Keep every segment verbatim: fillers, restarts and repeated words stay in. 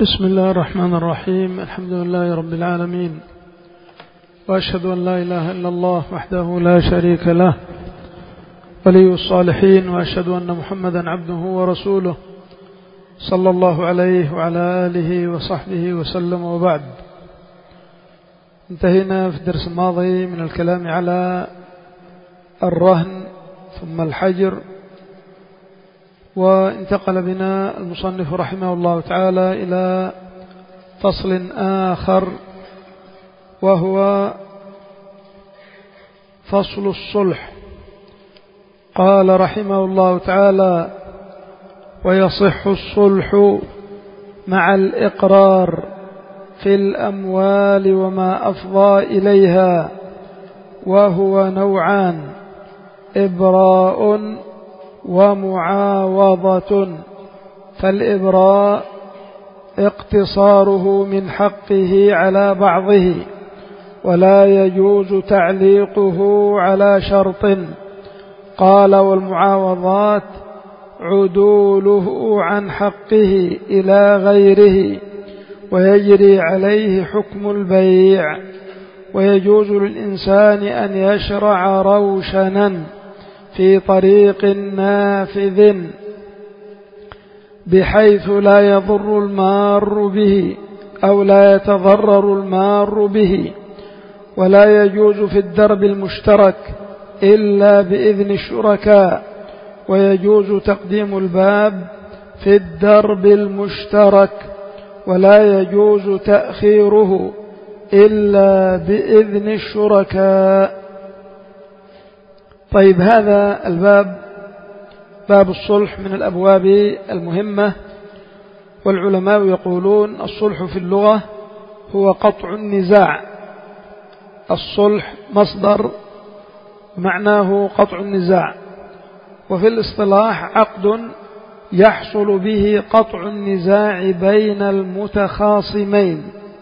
بسم الله الرحمن الرحيم. الحمد لله رب العالمين، وأشهد أن لا إله إلا الله وحده لا شريك له ولي الصالحين، وأشهد أن محمدا عبده ورسوله صلى الله عليه وعلى آله وصحبه وسلم. وبعد، انتهينا في الدرس الماضي من الكلام على الرهن ثم الحجر، وانتقل بنا المصنف رحمه الله تعالى إلى فصل آخر، وهو فصل الصلح. قال رحمه الله تعالى: ويصح الصلح مع الإقرار في الأموال وما أفضى إليها، وهو نوعان: إبراء ومعاوضة. فالإبراء اقتصاره من حقه على بعضه، ولا يجوز تعليقه على شرط. قال: والمعاوضات عدوله عن حقه إلى غيره، ويجري عليه حكم البيع. ويجوز للإنسان أن يشرع روشنا في طريق نافذ بحيث لا يضر المار به أو لا يتضرر المار به. ولا يجوز في الدرب المشترك إلا بإذن الشركاء. ويجوز تقديم الباب في الدرب المشترك، ولا يجوز تأخيره إلا بإذن الشركاء. طيب، هذا الباب باب الصلح من الأبواب المهمة، والعلماء يقولون الصلح في اللغة هو قطع النزاع. الصلح مصدر معناه قطع النزاع، وفي الاصطلاح عقد يحصل به قطع النزاع بين المتخاصمين.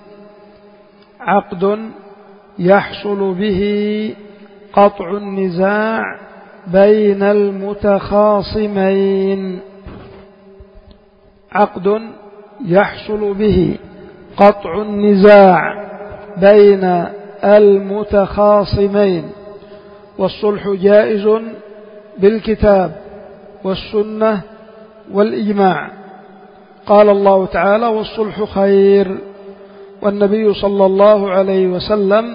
عقد يحصل به قطع النزاع بين المتخاصمين. عقد يحصل به قطع النزاع بين المتخاصمين. والصلح جائز بالكتاب والسنة والإجماع. قال الله تعالى: والصلح خير. والنبي صلى الله عليه وسلم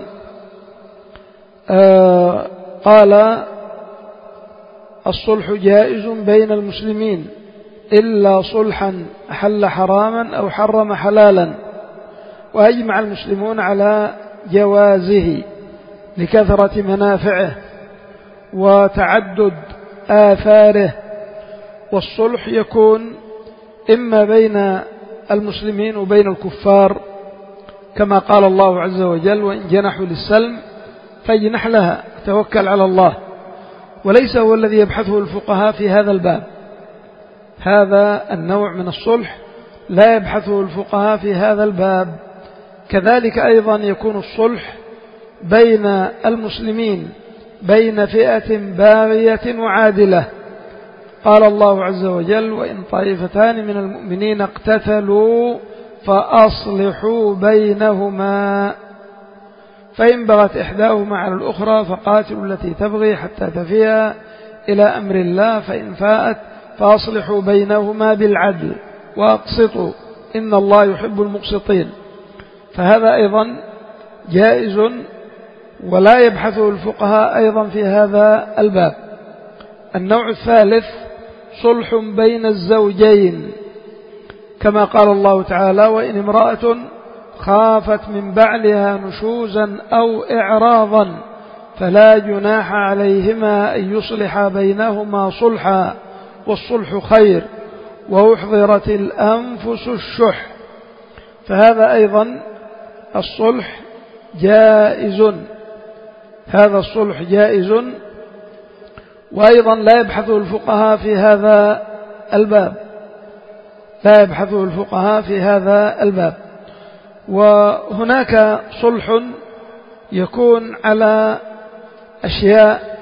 آه قال: الصلح جائز بين المسلمين إلا صلحا أحل حراما أو حرم حلالا. وأجمع المسلمون على جوازه لكثرة منافعه وتعدد آثاره. والصلح يكون إما بين المسلمين وبين الكفار، كما قال الله عز وجل: وإن جنحوا للسلم فاجنح لها، توكل على الله. وليس هو الذي يبحثه الفقهاء في هذا الباب. هذا النوع من الصلح لا يبحثه الفقهاء في هذا الباب. كذلك أيضا يكون الصلح بين المسلمين بين فئة باغية وعادلة. قال الله عز وجل: وإن طائفتان من المؤمنين اقتتلوا فأصلحوا بينهما، فإن بغت إحداهما على الأخرى فقاتلوا التي تبغي حتى تفيء إلى أمر الله، فإن فاءت فأصلحوا بينهما بالعدل وأقسطوا إن الله يحب المقسطين. فهذا أيضا جائز، ولا يبحثه الفقهاء أيضا في هذا الباب. النوع الثالث صلح بين الزوجين، كما قال الله تعالى: وإن امرأة خافت من بعلها نشوزا أو إعراضا فلا جناح عليهما أن يصلحا بينهما صلحا، والصلح خير، وأحضرت الأنفس الشح. فهذا أيضا الصلح جائز. هذا الصلح جائز، وأيضا لا يبحثه الفقهاء في هذا الباب. لا يبحثه الفقهاء في هذا الباب. وهناك صلح يكون على أشياء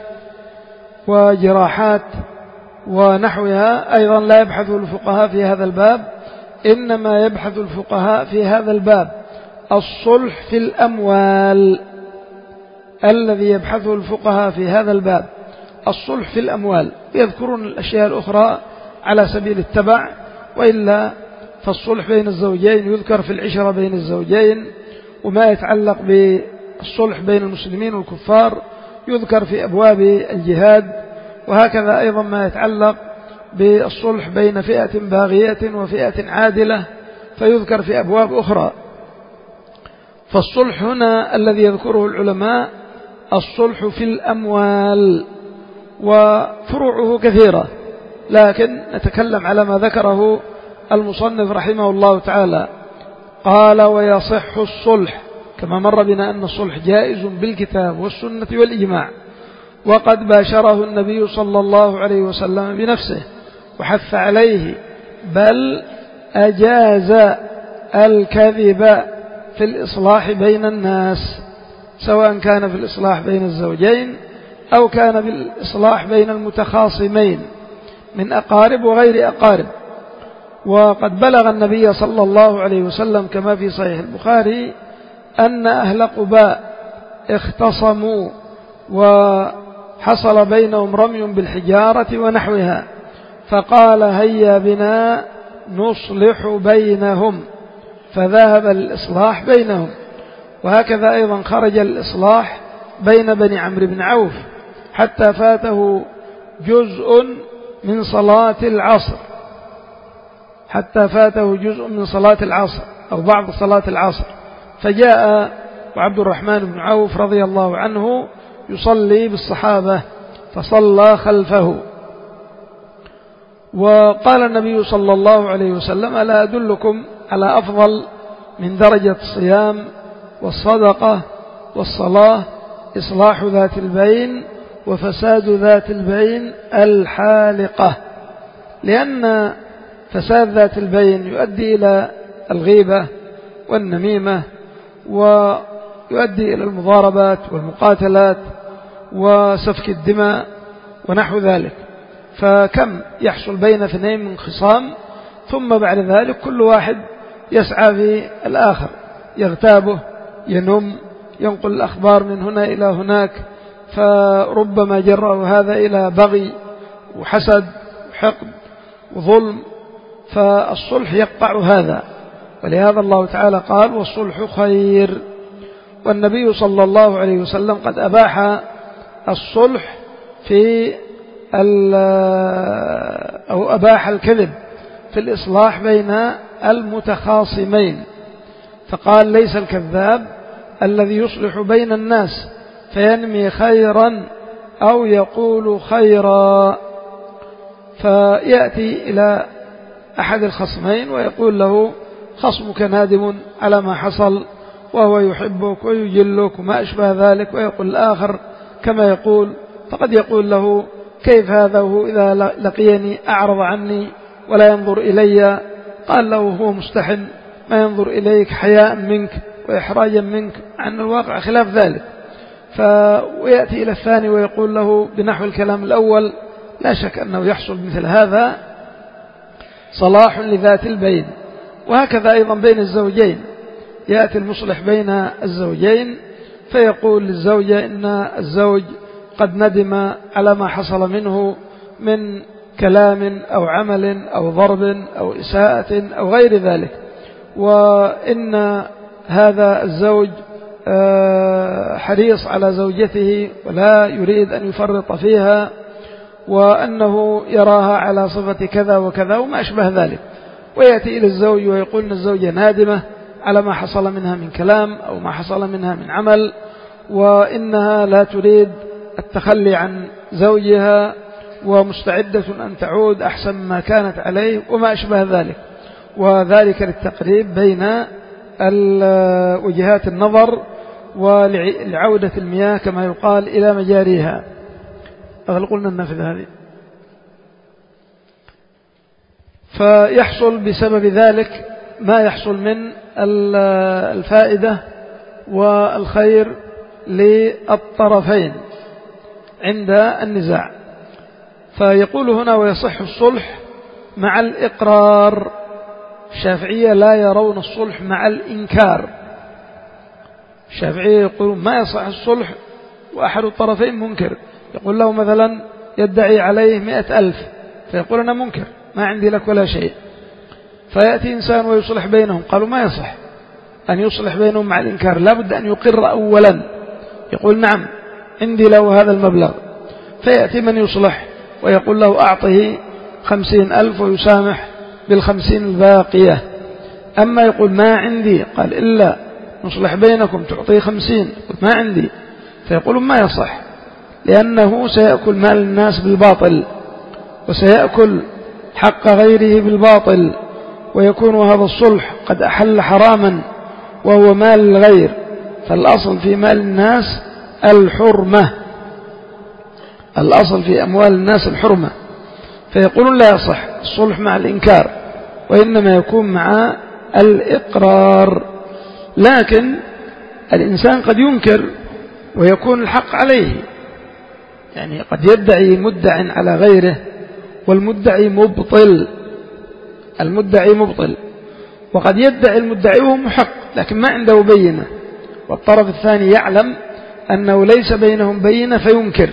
وجراحات ونحوها، أيضا لا يبحث الفقهاء في هذا الباب، إنما يبحث الفقهاء في هذا الباب الصلح في الأموال. الذي يبحثه الفقهاء في هذا الباب الصلح في الأموال، يذكرون الأشياء الأخرى على سبيل التبع، وإلا فالصلح بين الزوجين يذكر في العشرة بين الزوجين، وما يتعلق بالصلح بين المسلمين والكفار يذكر في أبواب الجهاد، وهكذا أيضا ما يتعلق بالصلح بين فئة باغية وفئة عادلة فيذكر في أبواب أخرى. فالصلح هنا الذي يذكره العلماء الصلح في الأموال، وفروعه كثيرة، لكن نتكلم على ما ذكره المصنف رحمه الله تعالى. قال: ويصح الصلح، كما مر بنا أن الصلح جائز بالكتاب والسنة والإجماع، وقد باشره النبي صلى الله عليه وسلم بنفسه وحث عليه، بل أجاز الكذب في الإصلاح بين الناس، سواء كان في الإصلاح بين الزوجين أو كان في الإصلاح بين المتخاصمين من أقارب وغير أقارب. وقد بلغ النبي صلى الله عليه وسلم كما في صحيح البخاري أن أهل قباء اختصموا وحصل بينهم رمي بالحجارة ونحوها، فقال: هيا بنا نصلح بينهم، فذهب الإصلاح بينهم. وهكذا أيضا خرج الإصلاح بين بني عمرو بن عوف حتى فاته جزء من صلاة العصر حتى فاته جزء من صلاة العصر أو بعض صلاة العصر، فجاء وعبد الرحمن بن عوف رضي الله عنه يصلي بالصحابة فصلى خلفه. وقال النبي صلى الله عليه وسلم: ألا أدلكم على أفضل من درجة الصيام والصدقة والصلاة؟ إصلاح ذات البين وفساد ذات البين الحالقة. لأن فساد ذات البين يؤدي إلى الغيبة والنميمة، ويؤدي إلى المضاربات والمقاتلات وسفك الدماء ونحو ذلك. فكم يحصل بين اثنين من خصام، ثم بعد ذلك كل واحد يسعى في الآخر، يغتابه، ينم، ينقل الأخبار من هنا إلى هناك، فربما جره هذا إلى بغي وحسد وحقد وظلم، فالصلح يقطع هذا. ولهذا الله تعالى قال: والصلح خير. والنبي صلى الله عليه وسلم قد أباح الصلح في أو أباح الكذب في الإصلاح بين المتخاصمين، فقال: ليس الكذاب الذي يصلح بين الناس فينمي خيرا أو يقول خيرا، فيأتي إلى أحد الخصمين ويقول له: خصمك نادم على ما حصل وهو يحبك ويجلك وما أشبه ذلك، ويقول الآخر كما يقول، فقد يقول له: كيف هذا وهو إذا لقيني أعرض عني ولا ينظر إلي؟ قال له: هو مستحن، ما ينظر إليك حياء منك وإحراجا منك، عن الواقع خلاف ذلك. فيأتي إلى الثاني ويقول له بنحو الكلام الأول. لا شك أنه يحصل مثل هذا صلاح لذات البين. وهكذا أيضا بين الزوجين، يأتي المصلح بين الزوجين فيقول للزوجة إن الزوج قد ندم على ما حصل منه من كلام أو عمل أو ضرب أو إساءة أو غير ذلك، وإن هذا الزوج حريص على زوجته ولا يريد أن يفرط فيها، وأنه يراها على صفة كذا وكذا وما أشبه ذلك. ويأتي إلى الزوج ويقول إن الزوجة نادمة على ما حصل منها من كلام أو ما حصل منها من عمل، وإنها لا تريد التخلي عن زوجها ومستعدة أن تعود أحسن ما كانت عليه وما أشبه ذلك، وذلك للتقريب بين وجهات النظر ولعودة المياه كما يقال إلى مجاريها. أغل قلنا النفذ هذه. فيحصل بسبب ذلك ما يحصل من الفائدة والخير للطرفين عند النزاع. فيقول هنا: ويصح الصلح مع الإقرار الشافعية لا يرون الصلح مع الإنكار. الشافعية يقولون ما يصح الصلح وأحد الطرفين منكر، يقول له مثلا يدعي عليه مئة ألف فيقول أنا منكر ما عندي لك ولا شيء، فيأتي إنسان ويصلح بينهم، قالوا ما يصح أن يصلح بينهم مع الإنكار، لا بد أن يقر أولا، يقول نعم عندي له هذا المبلغ، فيأتي من يصلح ويقول له أعطه خمسين ألف ويسامح بالخمسين الباقية. أما يقول ما عندي، قال إلا نصلح بينكم تعطيه خمسين، ما عندي، فيقول ما يصح، لأنه سيأكل مال الناس بالباطل وسيأكل حق غيره بالباطل، ويكون هذا الصلح قد أحل حراما وهو مال الغير، فالأصل في مال الناس الحرمة، الأصل في أموال الناس الحرمة، فيقولون لا يصح الصلح مع الإنكار وإنما يكون مع الإقرار. لكن الإنسان قد ينكر ويكون الحق عليه، يعني قد يدعي مدع على غيره والمدعي مبطل، المدعي مبطل، وقد يدعي المدعي وهو محق لكن ما عنده بينة، والطرف الثاني يعلم أنه ليس بينهم بينة فينكر،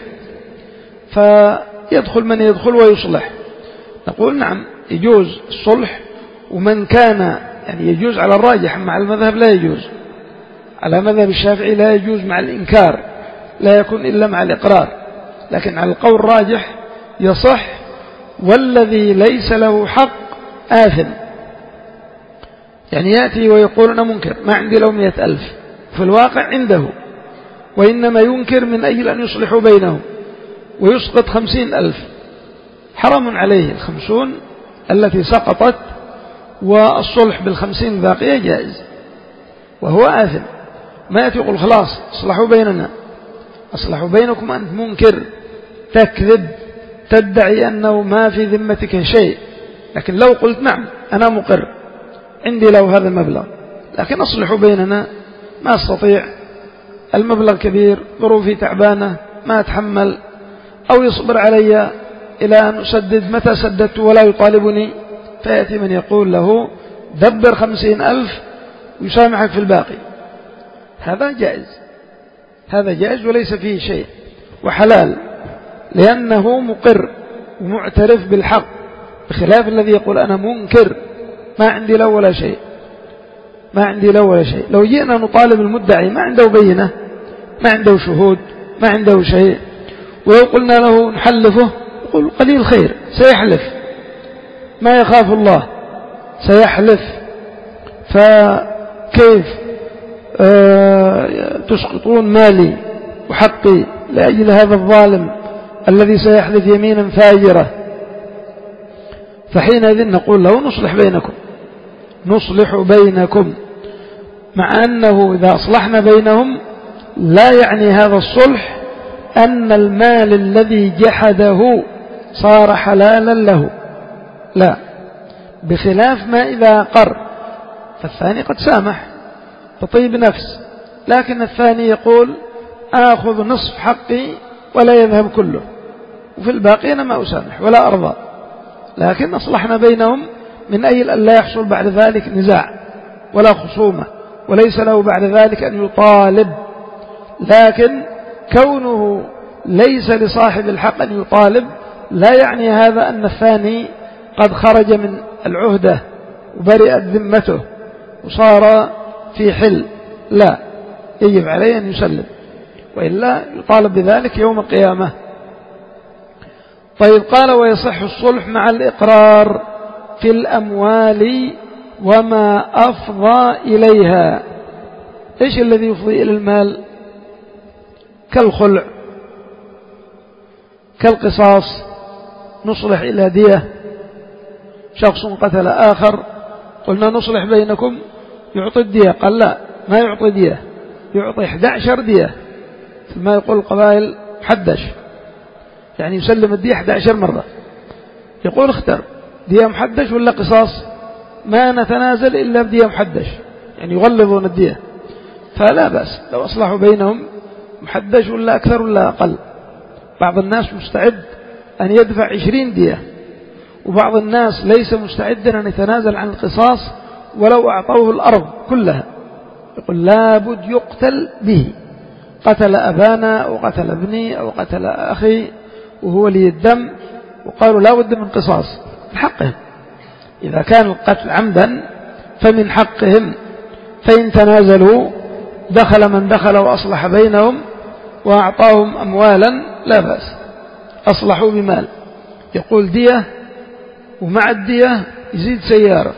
فيدخل من يدخل ويصلح. نقول نعم يجوز الصلح، ومن كان يعني يجوز على الراجح، مع المذهب لا يجوز، على مذهب الشافعي لا يجوز مع الإنكار، لا يكون إلا مع الإقرار، لكن على القول الراجح يصح، والذي ليس له حق آثم، يعني يأتي ويقول أنا منكر ما عندي له مئة ألف، في الواقع عنده، وإنما ينكر من أجل أن يصلحوا بينهم ويسقط خمسين ألف، حرام عليه الخمسون التي سقطت، والصلح بالخمسين باقية جائز، وهو آثم، ما يأتي يقول خلاص اصلحوا بيننا، اصلحوا بينكم، أنت منكر تكذب تدعي أنه ما في ذمتك شيء، لكن لو قلت نعم أنا مقر عندي له هذا المبلغ لكن أصلحوا بيننا، ما أستطيع، المبلغ كبير، ظروفي تعبانة ما أتحمل، أو يصبر علي إلى أن أسدد، متى سددت ولا يطالبني، فيأتي من يقول له دبر خمسين ألف ويسامحك في الباقي، هذا جائز، هذا جائز وليس فيه شيء وحلال، لأنه مقر ومعترف بالحق، بخلاف الذي يقول أنا منكر ما عندي له ولا شيء، ما عندي له ولا شيء. لو جئنا نطالب المدعي ما عنده بينة، ما عنده شهود، ما عنده شيء، ولو قلنا له نحلفه يقول قليل خير، سيحلف ما يخاف الله سيحلف، فكيف آه تسقطون مالي وحقي لأجل هذا الظالم الذي سيحلف يمينا فاجرة؟ فحينئذ نقول له نصلح بينكم، نصلح بينكم، مع أنه إذا أصلحنا بينهم لا يعني هذا الصلح أن المال الذي جحده صار حلالا له، لا، بخلاف ما إذا قر، فالثاني قد سامح بطيب نفس، لكن الثاني يقول آخذ نصف حقي ولا يذهب كله، وفي الباقي أنا ما أسامح ولا أرضى، لكن أصلحنا بينهم من أجل أن لا يحصل بعد ذلك نزاع ولا خصومة، وليس له بعد ذلك أن يطالب، لكن كونه ليس لصاحب الحق أن يطالب لا يعني هذا أن الثاني قد خرج من العهدة وبرئت ذمته وصار في حل، لا، يجب عليه أن يسلم، وإلا يطالب بذلك يوم القيامة. طيب، قال ويصح الصلح مع الإقرار في الأموال وما أفضى إليها. إيش الذي يفضي إلى المال؟ كالخلع، كالقصاص، نصلح إلى دية، شخص قتل آخر قلنا نصلح بينكم يعطي الدية، قال لا ما يعطي دية، يعطي إحدى عشر دية، ما يقول القبائل محدش، يعني يسلم الدية إحدى عشر مرة، يقول اختر دية محدش ولا قصاص، ما نتنازل إلا بدية محدش، يعني يغلظون الدية، فلا بأس لو أصلحوا بينهم محدش ولا أكثر ولا أقل. بعض الناس مستعد أن يدفع عشرين دية، وبعض الناس ليس مستعدا أن يتنازل عن القصاص ولو أعطوه الأرض كلها، يقول لابد يقتل به، قتل أبانا أو قتل ابني أو قتل أخي وهو لي الدم، وقالوا لا بد من قصاص، من حقهم. إذا كان القتل عمدا فمن حقهم، فإن تنازلوا دخل من دخل وأصلح بينهم وأعطاهم أموالا لا بأس، أصلحوا بمال. يقول دية، ومع الدية يزيد سيارة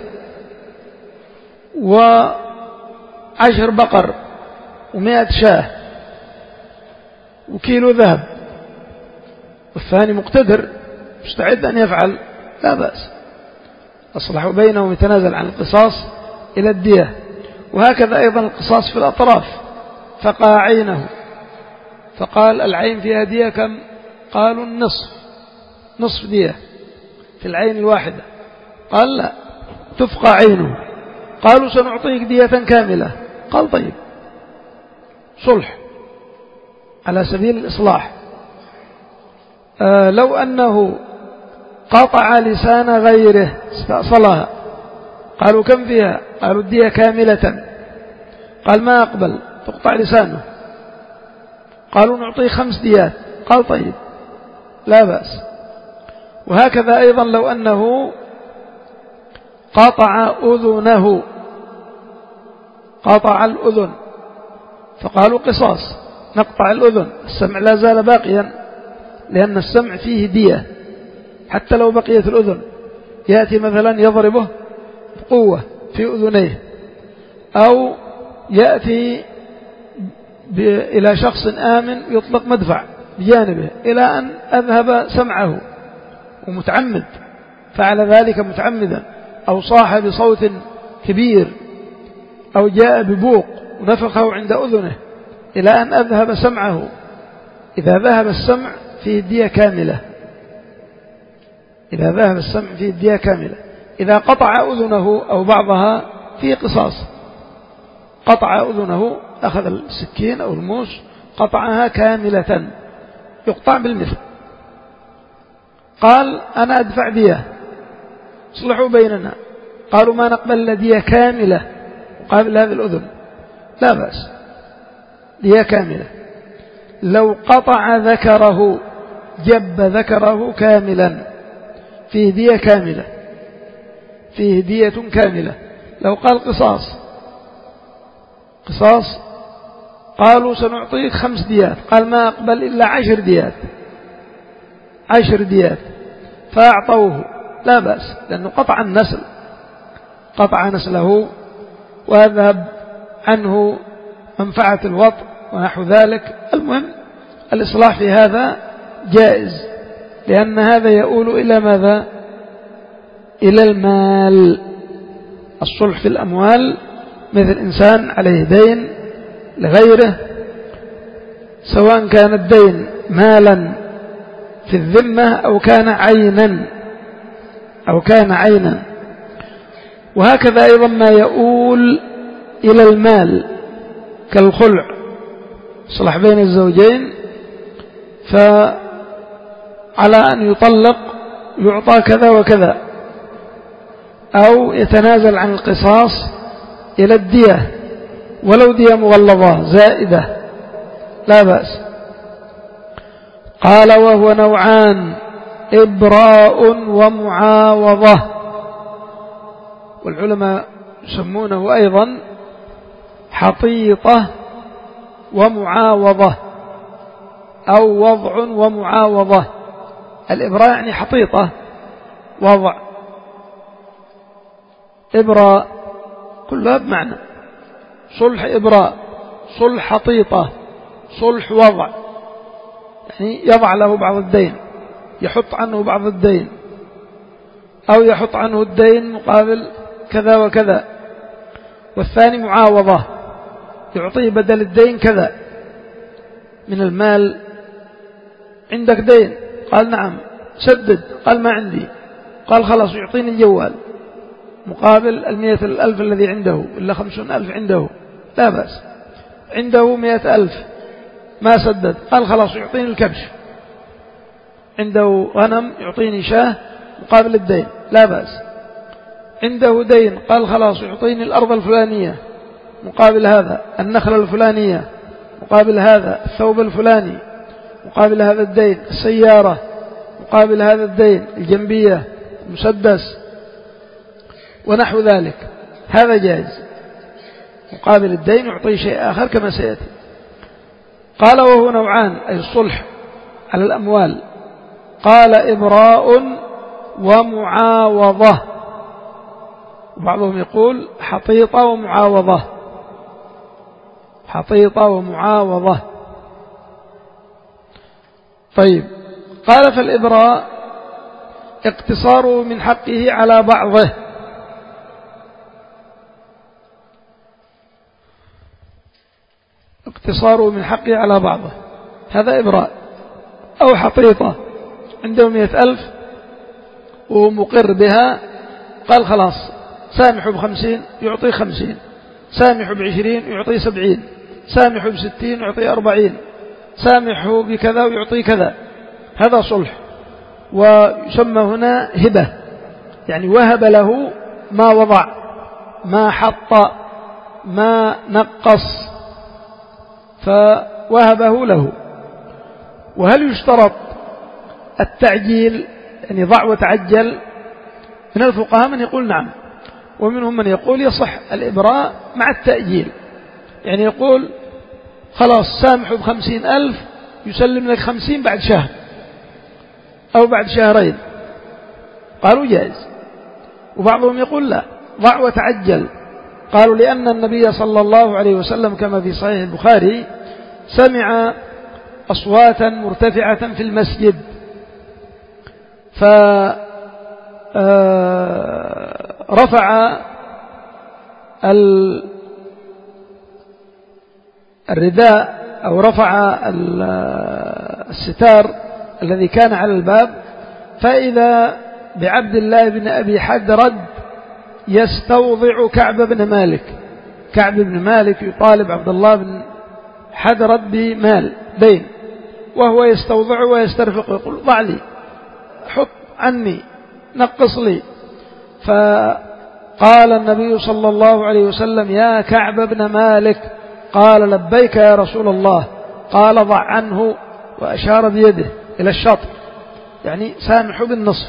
وعشر بقر ومائة شاه وكيلو ذهب، والثاني مقتدر مستعد أن يفعل لا بأس، أصلحوا بينهم يتنازل عن القصاص إلى الدية. وهكذا أيضا القصاص في الأطراف، فقع عينه فقال العين فيها دية كم؟ قالوا النصف، نصف دية في العين الواحدة. قال لا، تفقع عينه. قالوا سنعطيك دية كاملة. قال طيب، صلح على سبيل الإصلاح. آه لو أنه قطع لسان غيره استأصلها، قالوا كم فيها؟ قالوا الدية كاملة. قال ما أقبل، تقطع لسانه. قالوا نعطيه خمس ديات. قال طيب لا بأس. وهكذا أيضا لو أنه قطع أذنه، قطع الأذن، فقالوا قصاص، نقطع الأذن، السمع لا زال باقيا لأن السمع فيه دية حتى لو بقيت الأذن. يأتي مثلا يضربه بقوة في أذنيه، أو يأتي إلى شخص آمن يطلق مدفع بجانبه إلى أن أذهب سمعه ومتعمد، فعل ذلك متعمدا، أو صاح بصوت كبير، أو جاء ببوق ونفخه عند أذنه إلى أن أذهب سمعه. إذا ذهب السمع فيه الدية كاملة، إذا ذهب السمع فيه الدية كاملة. إذا قطع أذنه أو بعضها فيه قصاص، قطع أذنه، أخذ السكين أو الموس قطعها كاملة، يقطع بالمثل. قال أنا أدفع دية، صلحوا بيننا. قالوا ما نقبل لدية كاملة قابل هذه الأذن، لا بأس، دية كاملة. لو قطع ذكره، جب ذكره كاملا، فيه دية كاملة، فيه دية كاملة. لو قال قصاص، قصاص، قالوا سنعطيك خمس ديات، قال ما أقبل إلا عشر ديات، عشر ديات، فأعطوه لا بأس، لأنه قطع النسل، قطع نسله وأذهب عنه منفعة الوطء ونحو ذلك. المهم الإصلاح في هذا جائز، لأن هذا يؤول إلى ماذا؟ إلى المال. الصلح في الأموال، مثل إنسان عليه دين لغيره، سواء كان الدين مالا في الذمة أو كان عينا، أو كان عينا. وهكذا أيضا ما يؤول إلى المال كالخلع، صلح بين الزوجين، فعلى أن يطلق يعطى كذا وكذا، أو يتنازل عن القصاص إلى الدية ولو دية مغلظة زائدة لا بأس. قال وهو نوعان، إبراء ومعاوضة، والعلماء يسمونه أيضا حطيطة ومعاوضة، أو وضع ومعاوضة. الإبراء يعني حطيطة، وضع، إبراء كلها بمعنى صلح إبراء، صلح حطيطة، صلح وضع، يعني يضع له بعض الدين، يحط عنه بعض الدين، أو يحط عنه الدين مقابل كذا وكذا. والثاني معاوضة، يعطيه بدل الدين كذا من المال. عندك دين؟ قال نعم. سدد؟ قال ما عندي. قال خلاص يعطيني الجوال مقابل المئة الألف الذي عنده، إلا خمسون ألف عنده، لا بأس. عنده مئة ألف ما سدد، قال خلاص يعطيني الكبش. عنده غنم يعطيني شاه مقابل الدين لا بأس. عنده دين قال خلاص يعطيني الأرض الفلانية مقابل هذا، النخلة الفلانية مقابل هذا، الثوب الفلاني مقابل هذا الدين، السيارة مقابل هذا الدين، الجنبية، المسدس ونحو ذلك، هذا جائز. مقابل الدين يعطي شيء آخر كما سيأتي. قال وهو نوعان أي الصلح على الأموال. قال إبراء ومعاوضة، وبعضهم يقول حطيطة ومعاوضة، حطيطة ومعاوضة. طيب قال فالإبراء اقتصاره من حقه على بعضه، اقتصاره من حقه على بعضه، هذا إبراء. أو حطيطة عنده مئة ألف ومقر بها، قال خلاص سامحوا بخمسين يعطي خمسين، سامحوا بعشرين يعطي سبعين، سامحوا بستين يعطي أربعين، سامحوا بكذا ويعطي كذا، هذا صلح. ويسمى هنا هبة، يعني وهب له ما وضع، ما حط، ما نقص، فوهبه له. وهل يشترط التعجيل، يعني ضع وتعجل؟ من الفقهاء من يقول نعم، ومنهم من يقول يصح الإبراء مع التأجيل، يعني يقول خلاص سامحوا بخمسين ألف يسلم لك خمسين بعد شهر أو بعد شهرين، قالوا جائز. وبعضهم يقول لا، ضع وتعجل، قالوا لأن النبي صلى الله عليه وسلم كما في صحيح البخاري سمع أصواتا مرتفعة في المسجد فرفع الرداء أو رفع الستار الذي كان على الباب، فإذا بعبد الله بن أبي حدرد يستوضع كعب بن مالك. كعب بن مالك يطالب عبد الله بن حدرد بمال دين، وهو يستوضع ويسترفق ويقول ضع لي، حط عني، نقص لي. فقال النبي صلى الله عليه وسلم يا كعب بن مالك، قال لبيك يا رسول الله، قال ضع عنه، وأشار بيده إلى الشطر، يعني سامح بالنصف.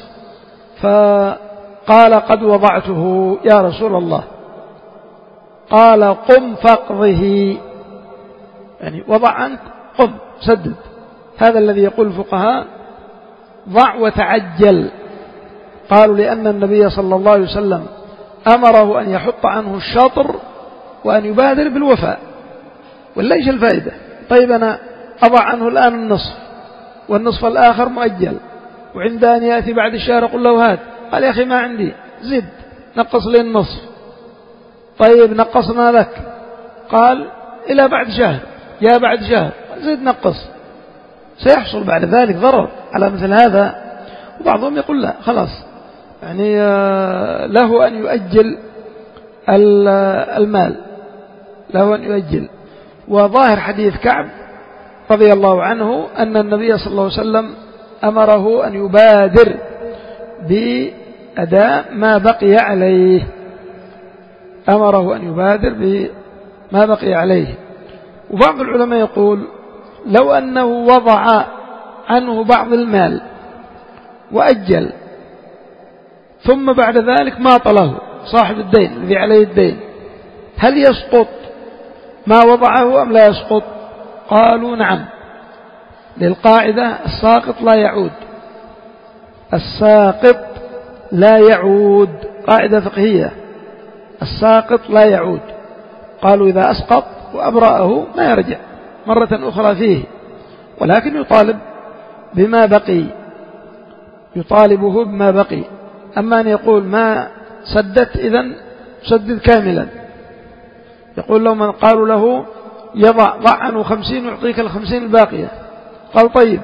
فقال قد وضعته يا رسول الله، قال قم فاقضه، يعني وضع عنك، قم سدد. هذا الذي يقول الفقهاء ضع وتعجل، قالوا لأن النبي صلى الله عليه وسلم أمره أن يحط عنه الشطر وأن يبادر بالوفاء، ولا إيش الفائدة؟ طيب أنا أضع عنه الآن النصف والنصف الآخر مؤجل، وعند أن يأتي بعد الشهر أقول له هات، قال يا أخي ما عندي، زد نقص لي النصف. طيب نقصنا لك، قال إلى بعد شهر، يا بعد شهر زد نقص، سيحصل بعد ذلك ضرر على مثل هذا. وبعضهم يقول لا خلاص، يعني له أن يؤجل المال، له أن يؤجل. وظاهر حديث كعب رضي الله عنه أن النبي صلى الله عليه وسلم أمره أن يبادر بأداء ما بقي عليه، أمره أن يبادر بما بقي عليه. وبعض العلماء يقول لو أنه وضع عنه بعض المال وأجل، ثم بعد ذلك ما طله صاحب الدين الذي عليه الدين، هل يسقط ما وضعه أم لا يسقط؟ قالوا نعم، للقاعدة الساقط لا يعود، الساقط لا يعود، قاعدة فقهية، الساقط لا يعود. قالوا إذا أسقط وأبرأه ما يرجع مرة أخرى فيه، ولكن يطالب بما بقي، يطالبه بما بقي. أما أن يقول ما سدت إذن سدد كاملا، يقول لو من قالوا له يضع ضع عنه خمسين يعطيك الخمسين الباقية، قال طيب،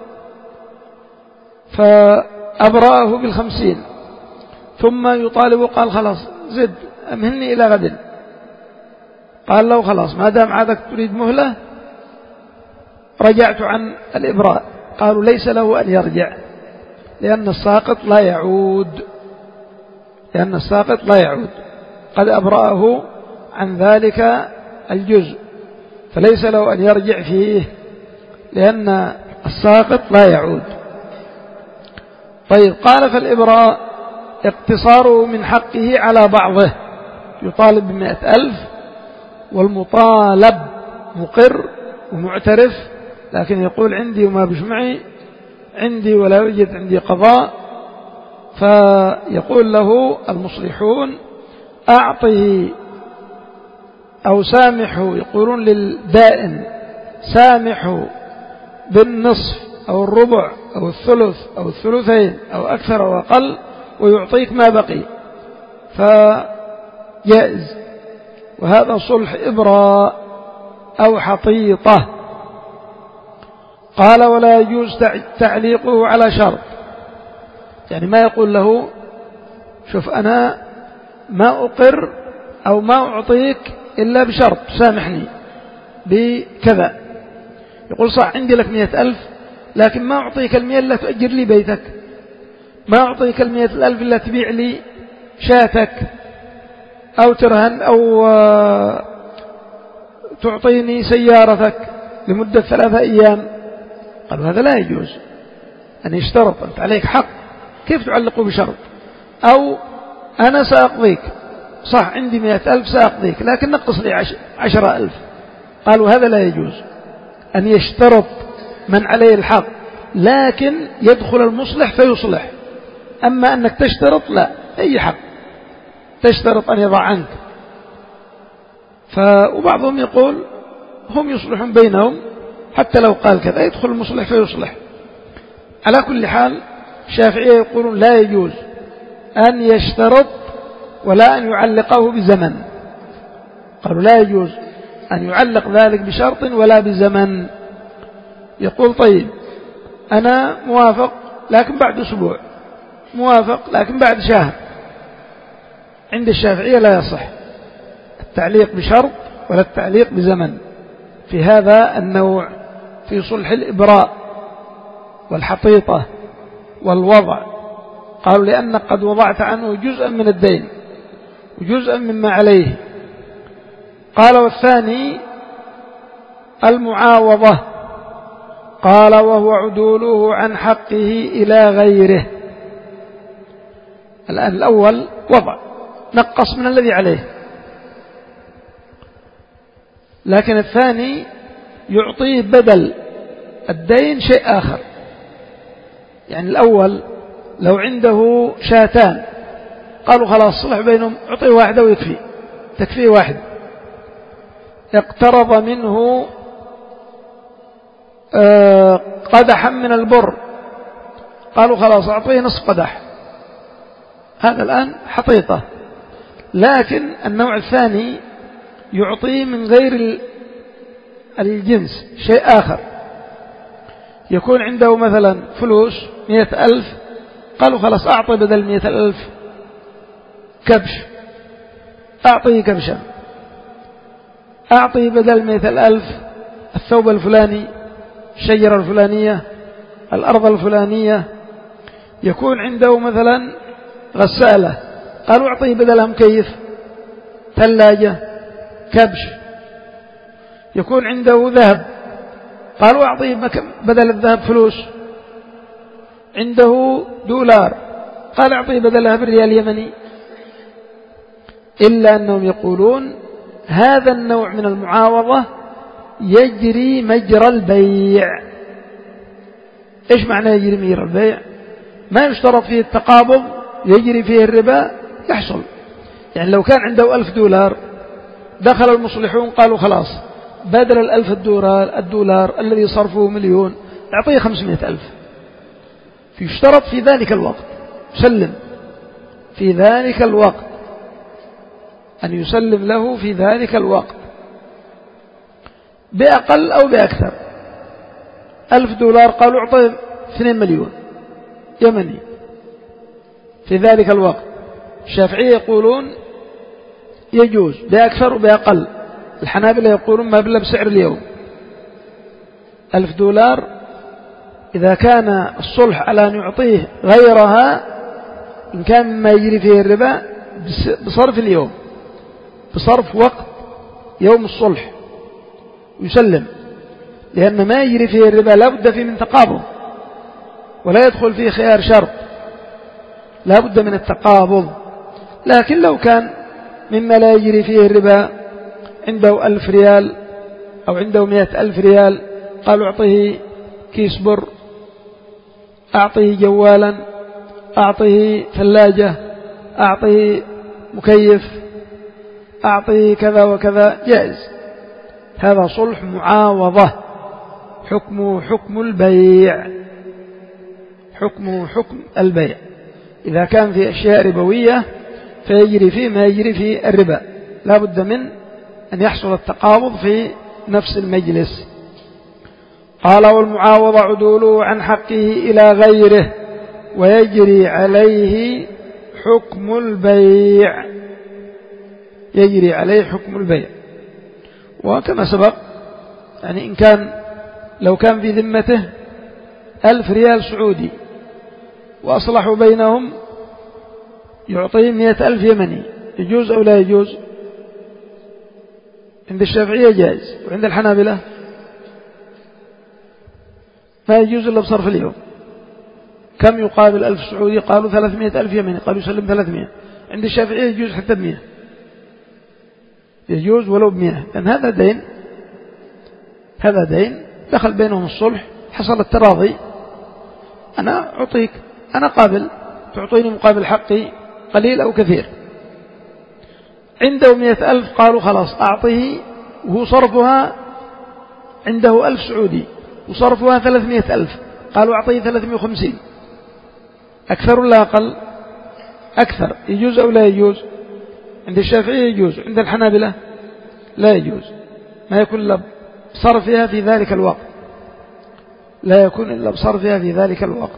فأبرأه بالخمسين، ثم يطالب قال خلاص زد أمهلني إلى غد، قال له خلاص ما دام عادك تريد مهلة رجعت عن الإبراء، قالوا ليس له أن يرجع، لأن الساقط لا يعود لأن الساقط لا يعود قد أبرأه عن ذلك الجزء، فليس له أن يرجع فيه لأن الساقط لا يعود. طيب، قال فالإبراء اقتصاره من حقه على بعضه، يطالب بمئة ألف، والمطالب مقر ومعترف، لكن يقول عندي وما بش معي، عندي ولا يوجد عندي قضاء، فيقول له المصلحون أعطه أو سامحه، يقولون للدائن سامحه بالنصف أو الربع أو الثلث أو الثلثين أو أكثر أو أقل ويعطيك ما بقي، فجائز. وهذا صلح إبراء أو حطيطة. قال ولا يجوز تعليقه على شرط، يعني ما يقول له شوف أنا ما أقر أو ما أعطيك إلا بشرط، سامحني بكذا. يقول صح عندي لك مئة ألف، لكن ما أعطيك المئة إلا تؤجر لي بيتك، ما أعطيك المئة الألف إلا تبيع لي شاتك، أو ترهن أو تعطيني سيارتك لمدة ثلاثة أيام. قالوا هذا لا يجوز أن يشترط، أنت عليك حق، كيف تعلقه بشرط؟ أو أنا سأقضيك، صح عندي مئة ألف سأقضيك، لكن نقص لي عشرة ألف. قالوا هذا لا يجوز أن يشترط من عليه الحق، لكن يدخل المصلح فيصلح. أما أنك تشترط لا، أي حق تشترط أن يضع عنك. ف... وبعضهم يقول هم يصلحون بينهم حتى لو قال كذا، يدخل المصلح فيصلح. على كل حال الشافعية يقولون لا يجوز أن يشترط ولا أن يعلقه بزمن. قالوا لا يجوز أن يعلق ذلك بشرط ولا بزمن. يقول طيب أنا موافق لكن بعد أسبوع، موافق لكن بعد شهر. عند الشافعية لا يصح التعليق بشرط ولا التعليق بزمن في هذا النوع، في صلح الإبراء والحطيطة والوضع. قالوا لأنك قد وضعت عنه جزءا من الدين وجزءا مما عليه. قال والثاني المعاوضة. قال وهو عدوله عن حقه إلى غيره. الآن الأول وضع نقص من الذي عليه، لكن الثاني يعطيه بدل الدين شيء آخر. يعني الأول لو عنده شاتان قالوا خلاص صلح بينهم، اعطيه واحدة ويكفي، تكفيه واحد. اقترض منه قدحا من البر، قالوا خلاص اعطيه نصف قدح، هذا الآن حطيطة. لكن النوع الثاني يعطيه من غير الجنس شيء آخر، يكون عنده مثلا فلوس مئة ألف، قالوا خلاص أعطي بدل مئة ألف كبش، أعطيه كبشا، أعطيه بدل مئة ألف الثوب الفلاني، الشجرة الفلانية، الأرض الفلانية. يكون عنده مثلا غسالة، قالوا أعطيه بدلها مكيف، ثلاجة، كبش. يكون عنده ذهب، قالوا أعطيه بدل الذهب فلوس. عنده دولار، قال أعطيه بدلها بالريال اليمني. إلا أنهم يقولون هذا النوع من المعاوضة يجري مجرى البيع. إيش معنى يجري مجرى البيع؟ ما يشترط فيه التقابض، يجري فيه الربا، يحصل. يعني لو كان عنده ألف دولار، دخل المصلحون قالوا خلاص بدل الألف الدولار, الدولار الذي صرفه مليون أعطيه خمسمائة ألف، يشترط في ذلك الوقت سلم في ذلك الوقت أن يسلم له في ذلك الوقت بأقل أو بأكثر. ألف دولار قالوا أعطيه اثنين مليون يمني في ذلك الوقت. الشافعية يقولون يجوز بأكثر وبأقل. الحنابلة يقولون ما بلا بسعر اليوم، ألف دولار إذا كان الصلح على أن يعطيه غيرها إن كان مما يجري فيه الربا بصرف اليوم، بصرف وقت يوم الصلح يسلم، لأن ما يجري فيه الربا لا بد فيه من تقابض ولا يدخل فيه خيار شرط، لا بد من التقابض. لكن لو كان مما لا يجري فيه الربا عنده ألف ريال أو عنده مئة ألف ريال، قالوا أعطيه كيس بر، أعطيه جوالا، أعطيه ثلاجة، أعطيه مكيف، أعطيه كذا وكذا، جائز. هذا صلح معاوضة، حكمه حكم البيع، حكمه حكم البيع. إذا كان في أشياء ربوية فيجري فيه ما يجري في الربا، لا بد من أن يحصل التقابض في نفس المجلس. قال والمعاوضة عدوله عن حقه إلى غيره ويجري عليه حكم البيع، يجري عليه حكم البيع. وكما سبق يعني إن كان لو كان في ذمته ألف ريال سعودي وأصلحوا بينهم يعطيه مئة ألف يمني، يجوز أو لا يجوز؟ عند الشافعية جائز، وعند الحنابلة ما يجوز إلا بصرف اليوم. كم يقابل ألف سعودي؟ قالوا ثلاثمائة ألف يمني، قالوا يسلم ثلاثمائة. عند الشافعية يجوز حتى بمئة، يجوز ولو بمئة، لأن هذا دين، هذا دين دخل بينهم الصلح، حصل التراضي، أنا أعطيك، أنا قابل، تعطيني مقابل حقي قليل أو كثير. عنده مئة ألف، قالوا خلاص أعطيه، وهو صرفها عنده ألف سعودي وصرفها ثلاثمائة ألف، قالوا أعطيه ثلاثمائة وخمسين، أكثر ولا أقل؟ أكثر، يجوز أو لا يجوز؟ عند الشافعية يجوز، عند الحنابلة لا يجوز، ما يكون إلا بصرفها في ذلك الوقت، لا يكون إلا بصرفها في ذلك الوقت.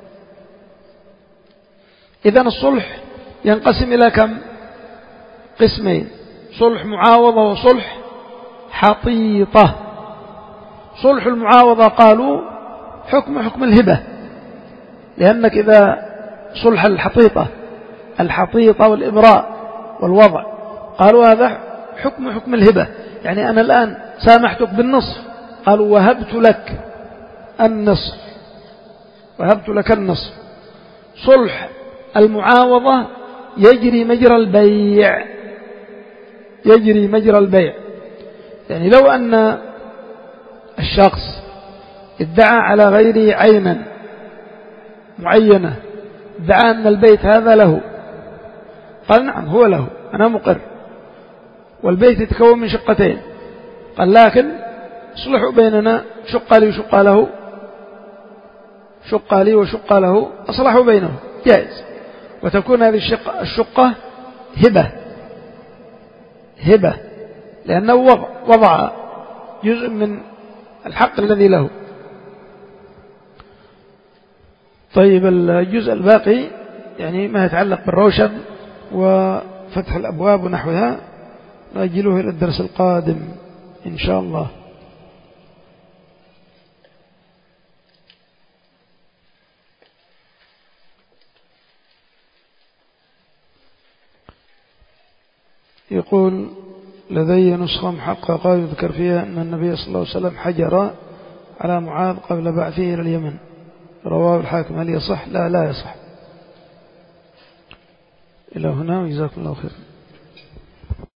إذن الصلح ينقسم إلى كم؟ قسمين: صلح معاوضة وصلح حطيطة. صلح المعاوضة قالوا حكم حكم الهبة، لأنك إذا صلح الحطيطة، الحطيطة والإبراء والوضع، قالوا هذا حكم حكم الهبة، يعني أنا الآن سامحتك بالنصف، قالوا وهبت لك النصف، وهبت لك النصف. صلح المعاوضة يجري مجرى البيع، يجري مجرى البيع، يعني لو أن الشخص ادعى على غيره عينا معينة، ادعى أن البيت هذا له، قال نعم هو له، أنا مقر، والبيت يتكون من شقتين، قال لكن اصلحوا بيننا، شق لي وشق له، شق لي وشق له، أصلحوا بينهم، جائز. وتكون هذه الشقة, الشقة هبة، هبة لأنه وضع, وضع جزء من الحق الذي له. طيب الجزء الباقي يعني ما يتعلق بالروشن وفتح الأبواب ونحوها نأجله إلى الدرس القادم إن شاء الله. يقول لدي نسخة محققة يذكر فيها أن النبي صلى الله عليه وسلم حجر على معاذ قبل بعثه إلى اليمن، رواه الحاكم، هل يصح؟ لا لا يصح. إلى هنا وجزاكم الله خير.